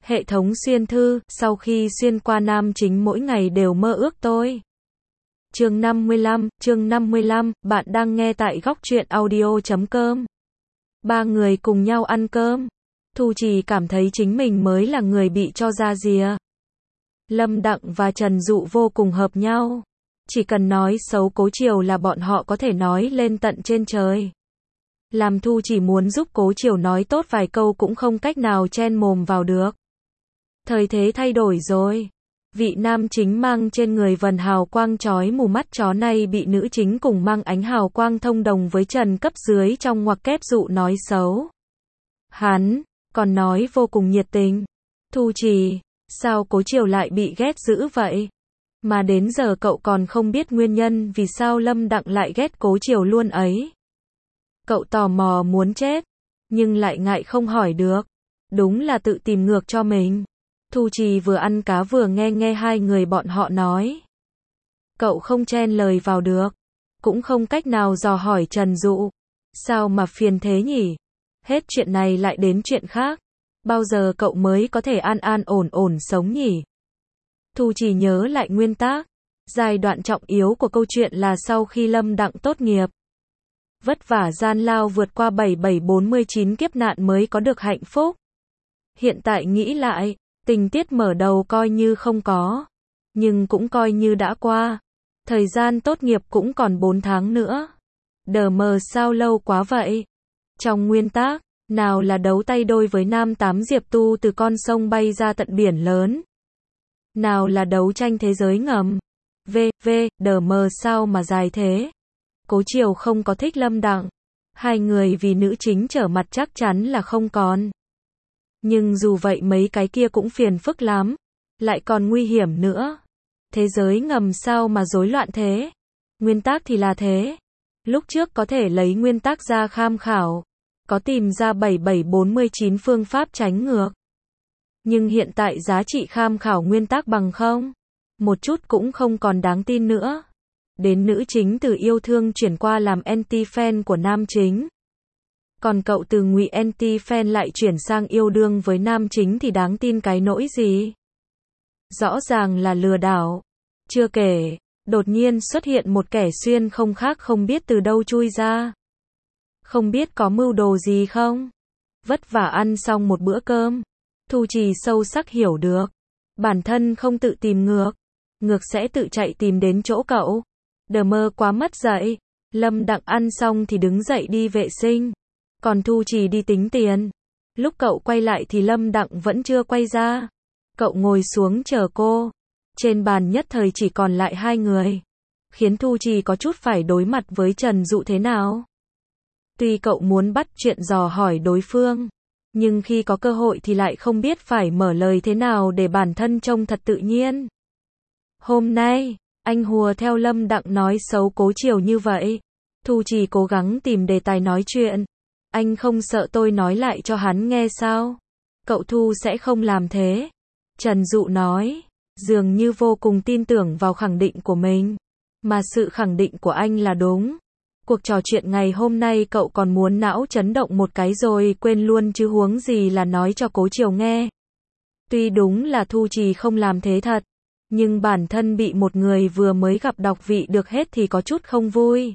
Hệ thống xuyên thư, sau khi xuyên qua nam chính mỗi ngày đều mơ ước tôi. Chương 55, bạn đang nghe tại góc truyện audio.com. Ba người cùng nhau ăn cơm. Thu Trì cảm thấy chính mình mới là người bị cho ra rìa. Lâm Đặng và Trần Dụ vô cùng hợp nhau. Chỉ cần nói xấu Cố Triều là bọn họ có thể nói lên tận trên trời. Làm Thu Trì muốn giúp Cố Triều nói tốt vài câu cũng không cách nào chen mồm vào được. Thời thế thay đổi rồi. Vị nam chính mang trên người vần hào quang chói mù mắt chó này bị nữ chính cùng mang ánh hào quang thông đồng với Trần cấp dưới trong ngoặc kép Dụ nói xấu. Hắn còn nói vô cùng nhiệt tình. Thu Trì, sao Cố Triều lại bị ghét dữ vậy? Mà đến giờ cậu còn không biết nguyên nhân vì sao Lâm Đặng lại ghét Cố Triều luôn ấy. Cậu tò mò muốn chết, nhưng lại ngại không hỏi được. Đúng là tự tìm ngược cho mình. Thu Trì vừa ăn cá vừa nghe hai người bọn họ nói. Cậu không chen lời vào được, cũng không cách nào dò hỏi Trần Dụ. Sao mà phiền thế nhỉ? Hết chuyện này lại đến chuyện khác. Bao giờ cậu mới có thể an an ổn ổn sống nhỉ? Thu Trì nhớ lại nguyên tác. Giai đoạn trọng yếu của câu chuyện là sau khi Lâm Đặng tốt nghiệp. Vất vả gian lao vượt qua 7749 kiếp nạn mới có được hạnh phúc. Hiện tại nghĩ lại, tình tiết mở đầu coi như không có, nhưng cũng coi như đã qua. Thời gian tốt nghiệp cũng còn 4 tháng nữa. Đờ mờ sao lâu quá vậy? Trong nguyên tác, nào là đấu tay đôi với nam tám Diệp Tu từ con sông bay ra tận biển lớn. Nào là đấu tranh thế giới ngầm. Đờ mờ sao mà dài thế? Cố Triều không có thích Lâm Đặng. Hai người vì nữ chính trở mặt chắc chắn là không còn. Nhưng dù vậy mấy cái kia cũng phiền phức lắm. Lại còn nguy hiểm nữa. Thế giới ngầm sao mà rối loạn thế? Nguyên tác thì là thế. Lúc trước có thể lấy nguyên tác ra tham khảo. Có tìm ra 7749 phương pháp tránh ngược. Nhưng hiện tại giá trị tham khảo nguyên tác bằng không? Một chút cũng không còn đáng tin nữa. Đến nữ chính từ yêu thương chuyển qua làm anti-fan của nam chính. Còn cậu từ ngụy anti-fan lại chuyển sang yêu đương với nam chính thì đáng tin cái nỗi gì? Rõ ràng là lừa đảo. Chưa kể, đột nhiên xuất hiện một kẻ xuyên không khác không biết từ đâu chui ra. Không biết có mưu đồ gì không? Vất vả ăn xong một bữa cơm. Thu Trì sâu sắc hiểu được. Bản thân không tự tìm ngược. Ngược sẽ tự chạy tìm đến chỗ cậu. Đờ mơ quá mất dậy. Lâm Đặng ăn xong thì đứng dậy đi vệ sinh. Còn Thu Trì đi tính tiền. Lúc cậu quay lại thì Lâm Đặng vẫn chưa quay ra. Cậu ngồi xuống chờ cô. Trên bàn nhất thời chỉ còn lại hai người. Khiến Thu Trì có chút phải đối mặt với Trần Dụ thế nào. Tuy cậu muốn bắt chuyện dò hỏi đối phương. Nhưng khi có cơ hội thì lại không biết phải mở lời thế nào để bản thân trông thật tự nhiên. Hôm nay, anh hùa theo Lâm Đặng nói xấu Cố Triều như vậy. Thu Trì cố gắng tìm đề tài nói chuyện. Anh không sợ tôi nói lại cho hắn nghe sao? Cậu Thu sẽ không làm thế. Trần Dụ nói, dường như vô cùng tin tưởng vào khẳng định của mình. Mà sự khẳng định của anh là đúng. Cuộc trò chuyện ngày hôm nay cậu còn muốn não chấn động một cái rồi quên luôn chứ huống gì là nói cho Cố Triều nghe. Tuy đúng là Thu Trì không làm thế thật. Nhưng bản thân bị một người vừa mới gặp đọc vị được hết thì có chút không vui.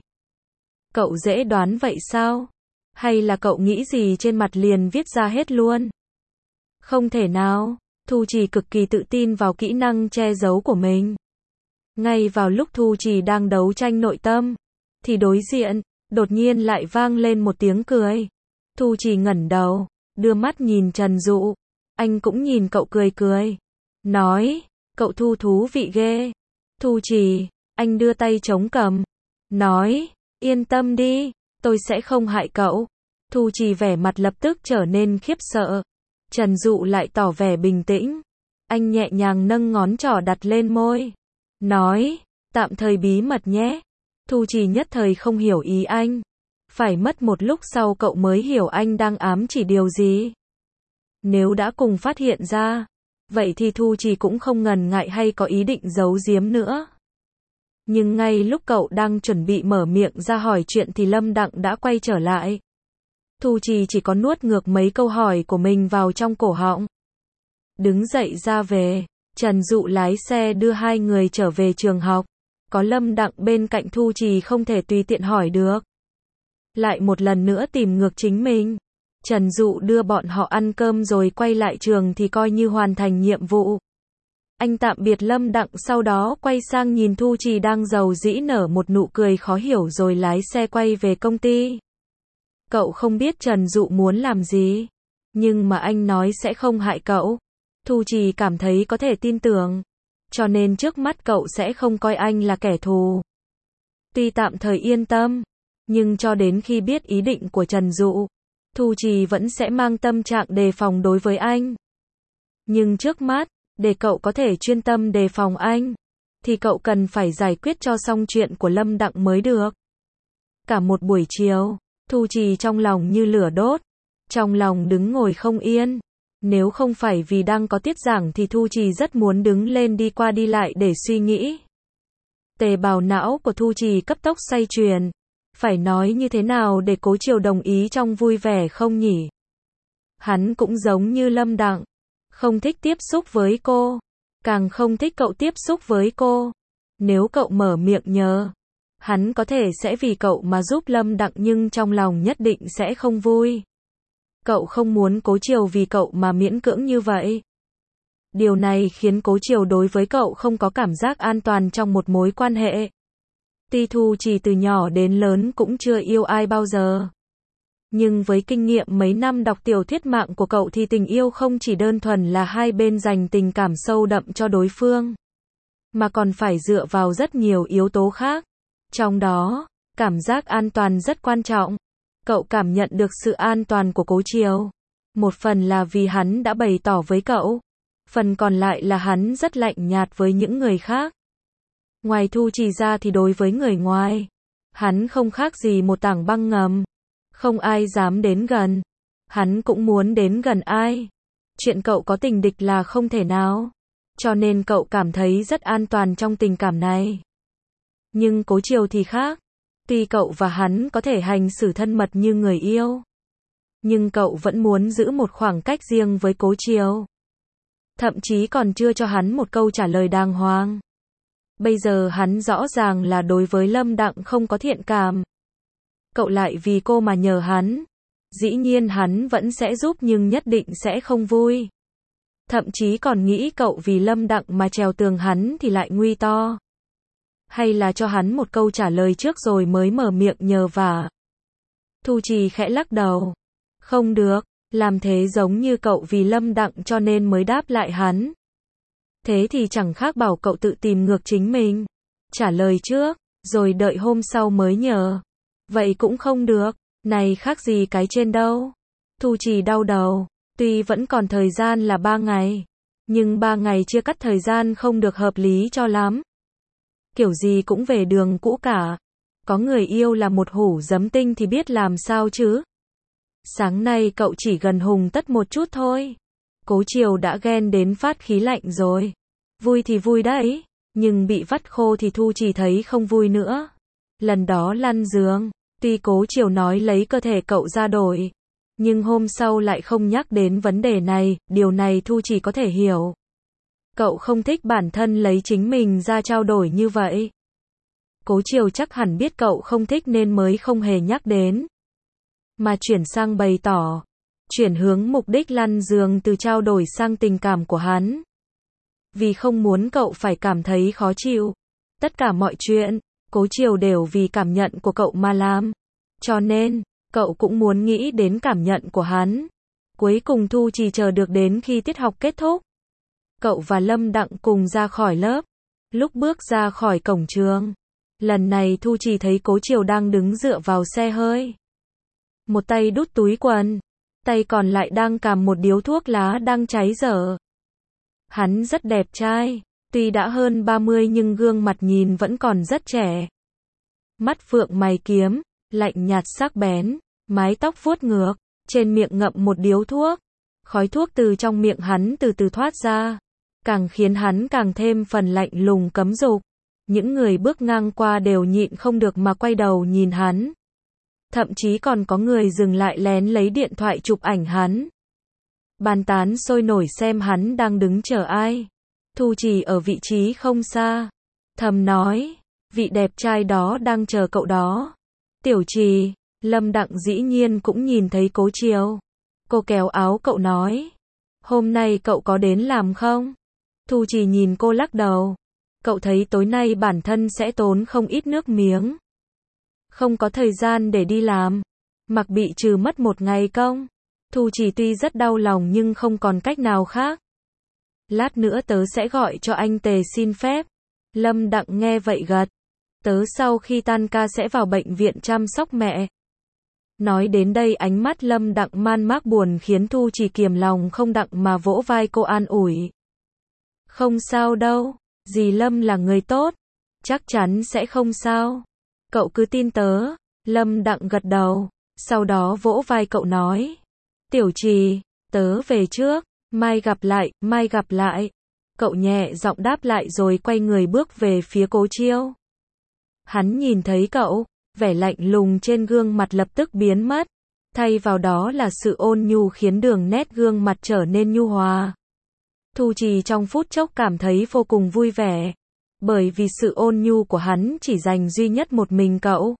Cậu dễ đoán vậy sao? Hay là cậu nghĩ gì trên mặt liền viết ra hết luôn? Không thể nào. Thu Trì cực kỳ tự tin vào kỹ năng che giấu của mình. Ngay vào lúc Thu Trì đang đấu tranh nội tâm, thì đối diện, đột nhiên lại vang lên một tiếng cười. Thu Trì ngẩng đầu, đưa mắt nhìn Trần Dụ. Anh cũng nhìn cậu cười cười. Nói, cậu Thu thú vị ghê. Thu Trì, anh đưa tay chống cằm. Nói, yên tâm đi, tôi sẽ không hại cậu. Thu Trì vẻ mặt lập tức trở nên khiếp sợ. Trần Dụ lại tỏ vẻ bình tĩnh. Anh nhẹ nhàng nâng ngón trỏ đặt lên môi. Nói, tạm thời bí mật nhé. Thu Trì nhất thời không hiểu ý anh. Phải mất một lúc sau cậu mới hiểu anh đang ám chỉ điều gì. Nếu đã cùng phát hiện ra, vậy thì Thu Trì cũng không ngần ngại hay có ý định giấu giếm nữa. Nhưng ngay lúc cậu đang chuẩn bị mở miệng ra hỏi chuyện thì Lâm Đặng đã quay trở lại. Thu Trì chỉ có nuốt ngược mấy câu hỏi của mình vào trong cổ họng. đứng dậy ra về. Trần Dụ lái xe đưa hai người trở về trường học. Có Lâm Đặng bên cạnh Thu Trì không thể tùy tiện hỏi được. Lại một lần nữa tìm ngược chính mình. Trần Dụ đưa bọn họ ăn cơm rồi quay lại trường thì coi như hoàn thành nhiệm vụ. Anh tạm biệt Lâm Đặng sau đó quay sang nhìn Thu Trì đang rầu rĩ nở một nụ cười khó hiểu rồi lái xe quay về công ty. Cậu không biết Trần Dụ muốn làm gì, nhưng mà anh nói sẽ không hại cậu. Thu Trì cảm thấy có thể tin tưởng, cho nên trước mắt cậu sẽ không coi anh là kẻ thù. Tuy tạm thời yên tâm, nhưng cho đến khi biết ý định của Trần Dụ, Thu Trì vẫn sẽ mang tâm trạng đề phòng đối với anh. Nhưng trước mắt, để cậu có thể chuyên tâm đề phòng anh, thì cậu cần phải giải quyết cho xong chuyện của Lâm Đặng mới được. Cả một buổi chiều, Thu Trì trong lòng như lửa đốt, trong lòng đứng ngồi không yên. Nếu không phải vì đang có tiết giảng thì Thu Trì rất muốn đứng lên đi qua đi lại để suy nghĩ. Tế bào não của Thu Trì cấp tốc xoay chuyển. Phải nói như thế nào để Cố Triều đồng ý trong vui vẻ không nhỉ? Hắn cũng giống như Lâm Đặng, không thích tiếp xúc với cô, càng không thích cậu tiếp xúc với cô. Nếu cậu mở miệng nhờ, hắn có thể sẽ vì cậu mà giúp Lâm Đặng nhưng trong lòng nhất định sẽ không vui. Cậu không muốn Cố Triều vì cậu mà miễn cưỡng như vậy. Điều này khiến Cố Triều đối với cậu không có cảm giác an toàn trong một mối quan hệ. Tuy Thu Trì từ nhỏ đến lớn cũng chưa yêu ai bao giờ. Nhưng với kinh nghiệm mấy năm đọc tiểu thuyết mạng của cậu thì tình yêu không chỉ đơn thuần là hai bên dành tình cảm sâu đậm cho đối phương, mà còn phải dựa vào rất nhiều yếu tố khác. Trong đó, cảm giác an toàn rất quan trọng. Cậu cảm nhận được sự an toàn của Cố Triều. Một phần là vì hắn đã bày tỏ với cậu. Phần còn lại là hắn rất lạnh nhạt với những người khác. Ngoài Thu Trì ra thì đối với người ngoài, hắn không khác gì một tảng băng ngầm. Không ai dám đến gần. Hắn cũng muốn đến gần ai. Chuyện cậu có tình địch là không thể nào. Cho nên cậu cảm thấy rất an toàn trong tình cảm này. Nhưng Cố Triều thì khác. Tuy cậu và hắn có thể hành xử thân mật như người yêu, nhưng cậu vẫn muốn giữ một khoảng cách riêng với Cố Triều. Thậm chí còn chưa cho hắn một câu trả lời đàng hoàng. Bây giờ hắn rõ ràng là đối với Lâm Đặng không có thiện cảm. Cậu lại vì cô mà nhờ hắn. Dĩ nhiên hắn vẫn sẽ giúp nhưng nhất định sẽ không vui. Thậm chí còn nghĩ cậu vì Lâm Đặng mà trèo tường hắn thì lại nguy to. Hay là cho hắn một câu trả lời trước rồi mới mở miệng nhờ vả. Thu Trì khẽ lắc đầu. Không được, làm thế giống như cậu vì Lâm Đặng cho nên mới đáp lại hắn. Thế thì chẳng khác bảo cậu tự tìm ngược chính mình. Trả lời trước, rồi đợi hôm sau mới nhờ. Vậy cũng không được, này khác gì cái trên đâu. Thu Trì đau đầu, tuy vẫn còn thời gian là 3 ngày, nhưng 3 ngày chia cắt thời gian không được hợp lý cho lắm. Kiểu gì cũng về đường cũ cả. Có người yêu là một hủ giấm tinh thì biết làm sao chứ. Sáng nay cậu chỉ gần Hùng Tất một chút thôi. Cố Triều đã ghen đến phát khí lạnh rồi. Vui thì vui đấy, nhưng bị vắt khô thì Thu Trì thấy không vui nữa. Lần đó lăn giường, tuy Cố Triều nói lấy cơ thể cậu ra đổi, nhưng hôm sau lại không nhắc đến vấn đề này, điều này Thu Trì có thể hiểu. Cậu không thích bản thân lấy chính mình ra trao đổi như vậy. Cố Triều chắc hẳn biết cậu không thích nên mới không hề nhắc đến. Mà chuyển sang bày tỏ. Chuyển hướng mục đích lăn giường từ trao đổi sang tình cảm của hắn. Vì không muốn cậu phải cảm thấy khó chịu. Tất cả mọi chuyện, Cố Triều đều vì cảm nhận của cậu mà làm. Cho nên, cậu cũng muốn nghĩ đến cảm nhận của hắn. Cuối cùng Thu Trì chờ được đến khi tiết học kết thúc. Cậu và Lâm Đặng cùng ra khỏi lớp. Lúc bước ra khỏi cổng trường, lần này Thu Trì thấy Cố Triều đang đứng dựa vào xe hơi. Một tay đút túi quần, tay còn lại đang cầm một điếu thuốc lá đang cháy dở. Hắn rất đẹp trai, tuy đã hơn 30 nhưng gương mặt nhìn vẫn còn rất trẻ. Mắt phượng mày kiếm, lạnh nhạt sắc bén, mái tóc vuốt ngược, trên miệng ngậm một điếu thuốc. Khói thuốc từ trong miệng hắn từ từ thoát ra, càng khiến hắn càng thêm phần lạnh lùng cấm dục. Những người bước ngang qua đều nhịn không được mà quay đầu nhìn hắn. Thậm chí còn có người dừng lại lén lấy điện thoại chụp ảnh hắn. Bàn tán sôi nổi xem hắn đang đứng chờ ai. Thu Trì ở vị trí không xa, thầm nói, vị đẹp trai đó đang chờ cậu đó. Tiểu Trì, Lâm Đặng dĩ nhiên cũng nhìn thấy Cố Chiều. Cô kéo áo cậu nói, hôm nay cậu có đến làm không? Thu Trì nhìn cô lắc đầu. Cậu thấy tối nay bản thân sẽ tốn không ít nước miếng. Không có thời gian để đi làm. Mặc bị trừ mất một ngày công. Thu Trì tuy rất đau lòng nhưng không còn cách nào khác. Lát nữa tớ sẽ gọi cho anh Tề xin phép. Lâm Đặng nghe vậy gật. Tớ sau khi tan ca sẽ vào bệnh viện chăm sóc mẹ. Nói đến đây ánh mắt Lâm Đặng man mác buồn khiến Thu Trì kiềm lòng không đặng mà vỗ vai cô an ủi. Không sao đâu, dì Lâm là người tốt, chắc chắn sẽ không sao. Cậu cứ tin tớ. Lâm Đặng gật đầu, sau đó vỗ vai cậu nói. Tiểu Trì, tớ về trước, mai gặp lại, mai gặp lại. Cậu nhẹ giọng đáp lại rồi quay người bước về phía Cố Chiêu. Hắn nhìn thấy cậu, vẻ lạnh lùng trên gương mặt lập tức biến mất. Thay vào đó là sự ôn nhu khiến đường nét gương mặt trở nên nhu hòa. Thu Trì trong phút chốc cảm thấy vô cùng vui vẻ. Bởi vì sự ôn nhu của hắn chỉ dành duy nhất một mình cậu.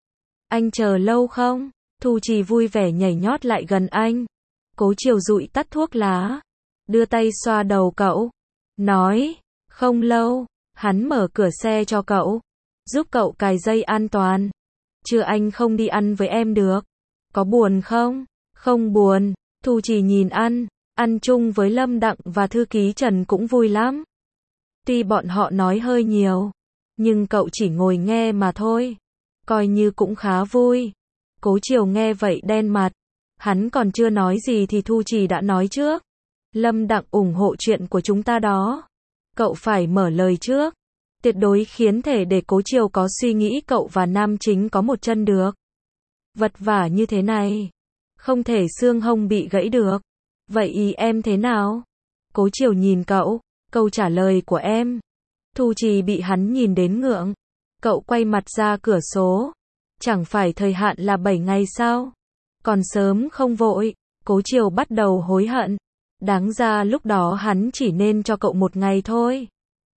Anh chờ lâu không? Thu Trì vui vẻ nhảy nhót lại gần anh. Cố Chiều dụi tắt thuốc lá, đưa tay xoa đầu cậu, nói, không lâu. Hắn mở cửa xe cho cậu, giúp cậu cài dây an toàn. Chưa anh không đi ăn với em được. Có buồn không? Không buồn. Thu Trì nhìn ăn chung với Lâm Đặng và thư ký Trần cũng vui lắm. Tuy bọn họ nói hơi nhiều, nhưng cậu chỉ ngồi nghe mà thôi. Coi như cũng khá vui. Cố Chiều nghe vậy đen mặt. Hắn còn chưa nói gì thì Thu Trì đã nói trước. Lâm Đặng ủng hộ chuyện của chúng ta đó. Cậu phải mở lời trước. Tuyệt đối khiến thể để Cố Chiều có suy nghĩ cậu và nam chính có một chân được. Vật vả như thế này, không thể xương hông bị gãy được. Vậy ý em thế nào? Cố Chiều nhìn cậu, câu trả lời của em. Thu Trì bị hắn nhìn đến ngượng. Cậu quay mặt ra cửa sổ. Chẳng phải thời hạn là 7 ngày sao? Còn sớm không vội. Cố Chiều bắt đầu hối hận. Đáng ra lúc đó hắn chỉ nên cho cậu 1 ngày thôi.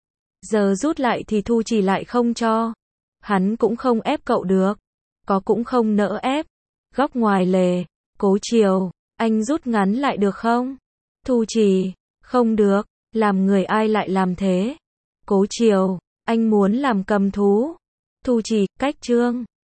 Giờ rút lại thì Thu Trì lại không cho. Hắn cũng không ép cậu được. Có cũng không nỡ ép. Góc ngoài lề. Cố Chiều, anh rút ngắn lại được không? Thu Trì, không được. Làm người ai lại làm thế? Cố Chiều, anh muốn làm cầm thú. Thu Trì, cách chương.